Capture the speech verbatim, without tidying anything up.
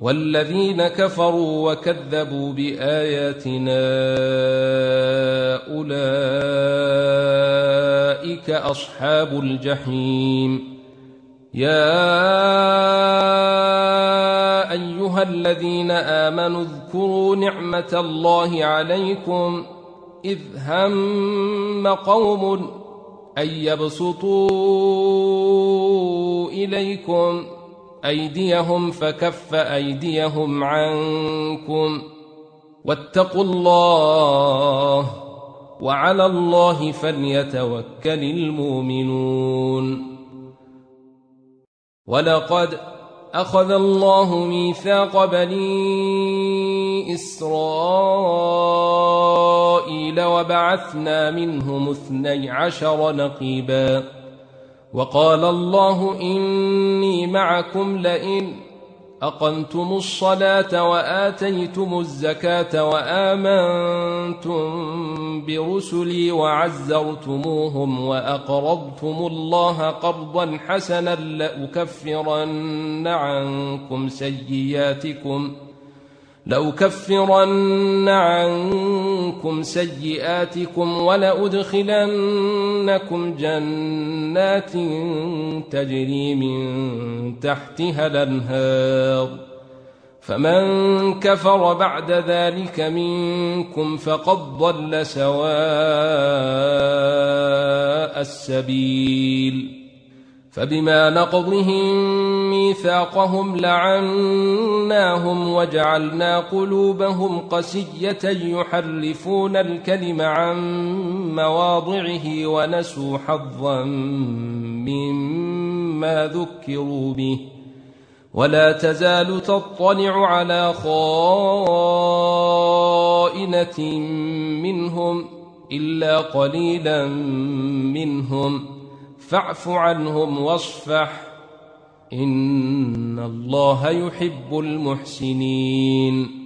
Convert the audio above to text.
والذين كفروا وكذبوا بآياتنا أولئك أصحاب الجحيم. يا أيها الذين آمنوا اذكروا نعمة الله عليكم إذ هم قوم أن يبسطوا إليكم أيديهم فكف أيديهم عنكم واتقوا الله وعلى الله فليتوكل المؤمنون. ولقد أخذ الله ميثاق بني إسرائيل وبعثنا منهم اثني عشر نقيبا وقال الله إني معكم لئن أقمتم الصلاة وآتيتم الزكاة وآمنتم برسلي وعزرتموهم وأقرضتم الله قرضا حسنا لأكفرن عنكم سيئاتكم لأكفرن عنكم سيئاتكم ولأدخلنكم جنات تجري من تحتها الأنهار فمن كفر بعد ذلك منكم فقد ضل سواء السبيل. فبما نقضهم ميثاقهم لعناهم وجعلنا قلوبهم قسية يحرفون الكلم عن مواضعه ونسوا حظا مما ذكروا به ولا تزال تطلع على خائنة منهم إلا قليلا منهم فاعف عنهم واصفح إن الله يحب المحسنين.